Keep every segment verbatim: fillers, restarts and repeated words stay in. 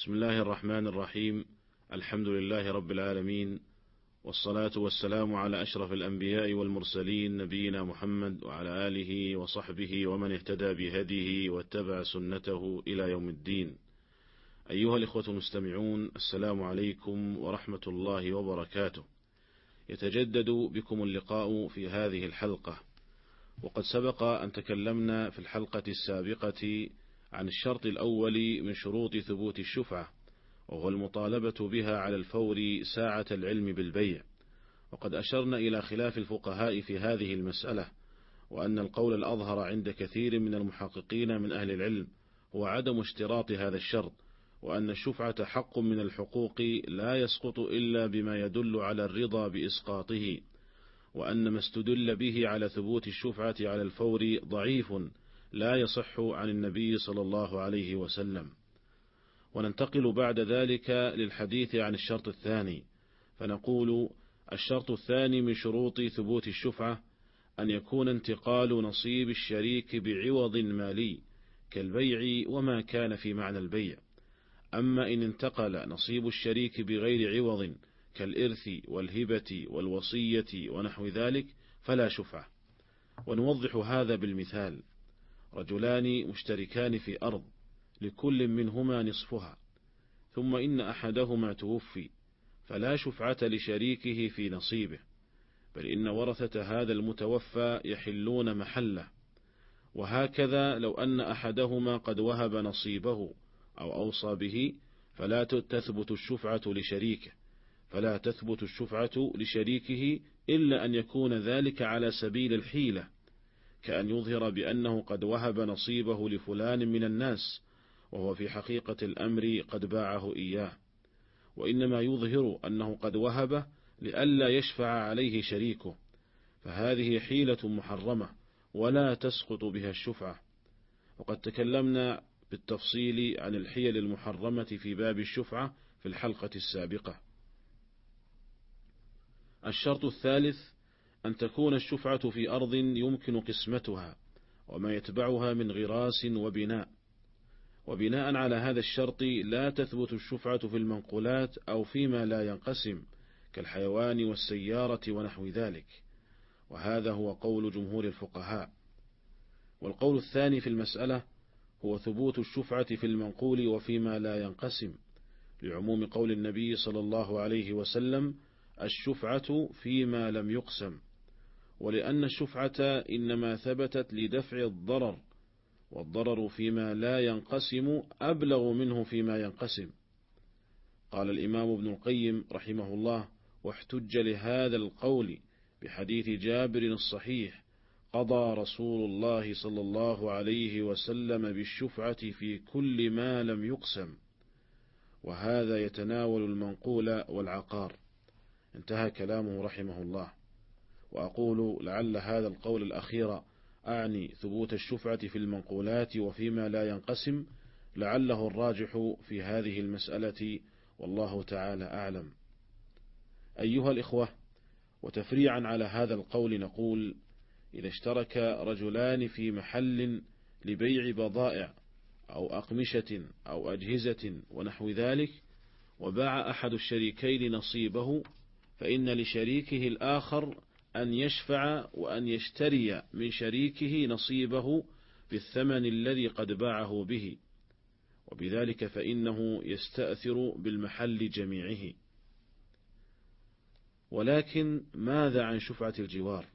بسم الله الرحمن الرحيم. الحمد لله رب العالمين، والصلاة والسلام على أشرف الأنبياء والمرسلين نبينا محمد وعلى آله وصحبه ومن اهتدى بهديه واتبع سنته إلى يوم الدين. أيها الإخوة المستمعون، السلام عليكم ورحمة الله وبركاته. يتجدد بكم اللقاء في هذه الحلقة، وقد سبق أن تكلمنا في الحلقة السابقة عن الشرط الأول من شروط ثبوت الشفعة، وهو المطالبة بها على الفور ساعة العلم بالبيع، وقد أشرنا إلى خلاف الفقهاء في هذه المسألة، وأن القول الأظهر عند كثير من المحققين من أهل العلم هو عدم اشتراط هذا الشرط، وأن الشفعة حق من الحقوق لا يسقط إلا بما يدل على الرضا بإسقاطه، وأن ما استدل به على ثبوت الشفعة على الفور ضعيف لا يصح عن النبي صلى الله عليه وسلم. وننتقل بعد ذلك للحديث عن الشرط الثاني، فنقول: الشرط الثاني من شروط ثبوت الشفعة أن يكون انتقال نصيب الشريك بعوض مالي كالبيع وما كان في معنى البيع. أما إن انتقل نصيب الشريك بغير عوض كالإرث والهبة والوصية ونحو ذلك فلا شفعة. ونوضح هذا بالمثال: رجلان مشتركان في أرض لكل منهما نصفها، ثم إن أحدهما توفي، فلا شفعة لشريكه في نصيبه، بل إن ورثة هذا المتوفى يحلون محله. وهكذا لو أن أحدهما قد وهب نصيبه أو أوصى به فلا تثبت الشفعة لشريكه فلا تثبت الشفعة لشريكه إلا أن يكون ذلك على سبيل الحيلة، كأن يظهر بأنه قد وهب نصيبه لفلان من الناس وهو في حقيقة الأمر قد باعه إياه، وإنما يظهر أنه قد وهبه لئلا يشفع عليه شريكه، فهذه حيلة محرمة ولا تسقط بها الشفعة. وقد تكلمنا بالتفصيل عن الحيل المحرمة في باب الشفعة في الحلقة السابقة. الشرط الثالث أن تكون الشفعة في أرض يمكن قسمتها وما يتبعها من غراس وبناء، وبناء على هذا الشرط لا تثبت الشفعة في المنقولات أو فيما لا ينقسم كالحيوان والسيارة ونحو ذلك، وهذا هو قول جمهور الفقهاء. والقول الثاني في المسألة هو ثبوت الشفعة في المنقول وفيما لا ينقسم، لعموم قول النبي صلى الله عليه وسلم: الشفعة فيما لم يقسم، ولأن الشفعة إنما ثبتت لدفع الضرر، والضرر فيما لا ينقسم أبلغ منه فيما ينقسم. قال الإمام ابن القيم رحمه الله: واحتج لهذا القول بحديث جابر الصحيح: قضى رسول الله صلى الله عليه وسلم بالشفعة في كل ما لم يقسم، وهذا يتناول المنقول والعقار. انتهى كلامه رحمه الله. وأقول لعل هذا القول الأخير، أعني ثبوت الشفعة في المنقولات وفيما لا ينقسم، لعله الراجح في هذه المسألة، والله تعالى أعلم. أيها الإخوة، وتفريعا على هذا القول نقول: إذا اشترك رجلان في محل لبيع بضائع أو أقمشة أو أجهزة ونحو ذلك، وباع أحد الشريكين نصيبه، فإن لشريكه الآخر أن يشفع وأن يشتري من شريكه نصيبه بالثمن الذي قد باعه به، وبذلك فإنه يستأثر بالمحل جميعه. ولكن ماذا عن شفعة الجوار؟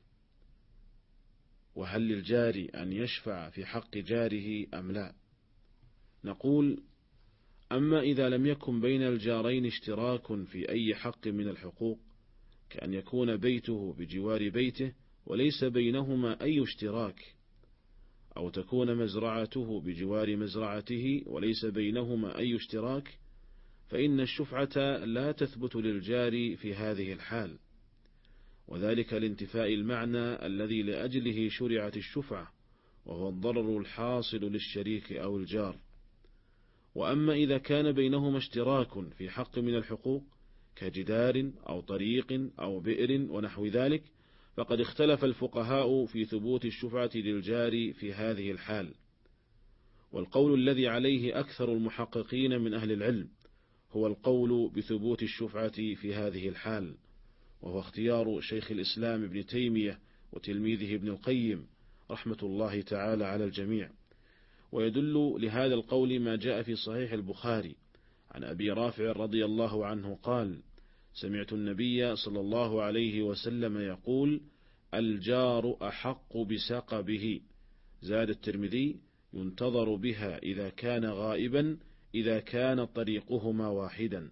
وهل للجار أن يشفع في حق جاره أم لا؟ نقول: أما إذا لم يكن بين الجارين اشتراك في أي حق من الحقوق، كأن يكون بيته بجوار بيته وليس بينهما أي اشتراك، أو تكون مزرعته بجوار مزرعته وليس بينهما أي اشتراك، فإن الشفعة لا تثبت للجار في هذه الحال، وذلك لانتفاء المعنى الذي لأجله شرعت الشفعة، وهو الضرر الحاصل للشريك أو الجار. وأما إذا كان بينهما اشتراك في حق من الحقوق كجدار أو طريق أو بئر ونحو ذلك، فقد اختلف الفقهاء في ثبوت الشفعة للجار في هذه الحال. والقول الذي عليه أكثر المحققين من أهل العلم هو القول بثبوت الشفعة في هذه الحال، وهو اختيار شيخ الإسلام ابن تيمية وتلميذه ابن القيم رحمة الله تعالى على الجميع. ويدل لهذا القول ما جاء في صحيح البخاري عن أبي رافع رضي الله عنه قال: سمعت النبي صلى الله عليه وسلم يقول: الجار أحق بسقبه. زاد الترمذي: ينتظر بها إذا كان غائبا إذا كان طريقهما واحدا.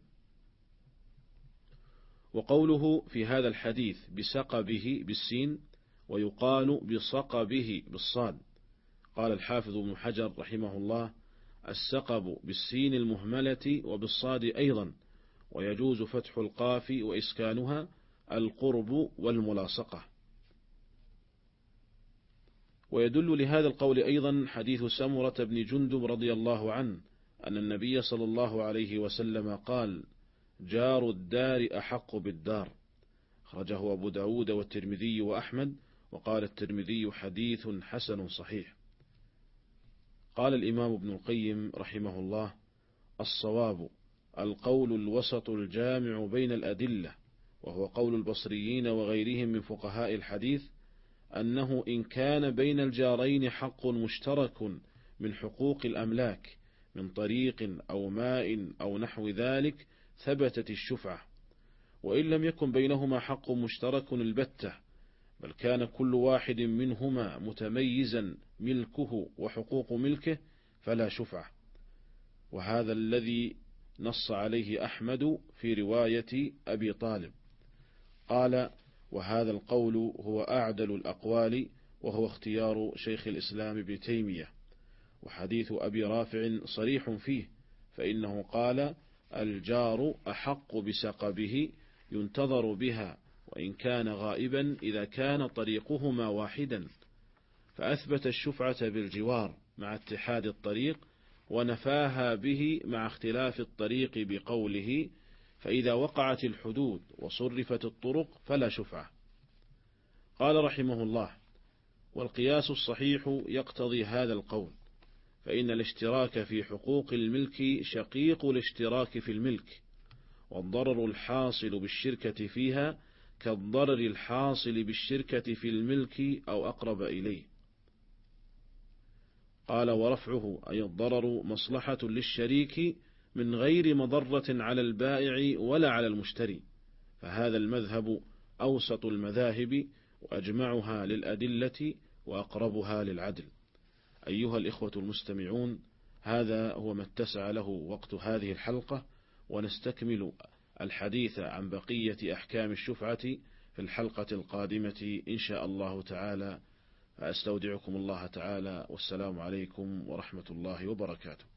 وقوله في هذا الحديث بسقبه بالسين ويقال بصقبه بالصاد. قال الحافظ ابن حجر رحمه الله: السقب بالسين المهملة وبالصاد أيضا، ويجوز فتح القاف وإسكانها القرب والملاصقة. ويدل لهذا القول أيضا حديث سمرة بن جندب رضي الله عنه أن النبي صلى الله عليه وسلم قال: جار الدار أحق بالدار. أخرجه أبو داود والترمذي وأحمد، وقال الترمذي: حديث حسن صحيح. قال الإمام ابن القيم رحمه الله: الصواب القول الوسط الجامع بين الأدلة، وهو قول البصريين وغيرهم من فقهاء الحديث، أنه إن كان بين الجارين حق مشترك من حقوق الأملاك من طريق أو ماء أو نحو ذلك ثبتت الشفعة. وإن لم يكن بينهما حق مشترك البتة، بل كان كل واحد منهما متميزا ملكه وحقوق ملكه، فلا شفعة. وهذا الذي نص عليه أحمد في رواية أبي طالب. قال: وهذا القول هو أعدل الأقوال، وهو اختيار شيخ الإسلام ابن تيمية. وحديث أبي رافع صريح فيه، فإنه قال: الجار أحق بسقبه ينتظر بها وإن كان غائبا إذا كان طريقهما واحدا، فأثبت الشفعة بالجوار مع اتحاد الطريق، ونفاها به مع اختلاف الطريق بقوله: فإذا وقعت الحدود وصرفت الطرق فلا شفعة. قال رحمه الله: والقياس الصحيح يقتضي هذا القول، فإن الاشتراك في حقوق الملك شقيق الاشتراك في الملك، والضرر الحاصل بالشركة فيها كالضرر الحاصل بالشركة في الملك أو أقرب إليه. قال: ورفعه أي الضرر مصلحة للشريك من غير مضرة على البائع ولا على المشتري، فهذا المذهب أوسط المذاهب وأجمعها للأدلة وأقربها للعدل. أيها الإخوة المستمعون، هذا هو ما اتسع له وقت هذه الحلقة، ونستكمل الحديث عن بقية أحكام الشفعة في الحلقة القادمة إن شاء الله تعالى. فأستودعكم الله تعالى، والسلام عليكم ورحمة الله وبركاته.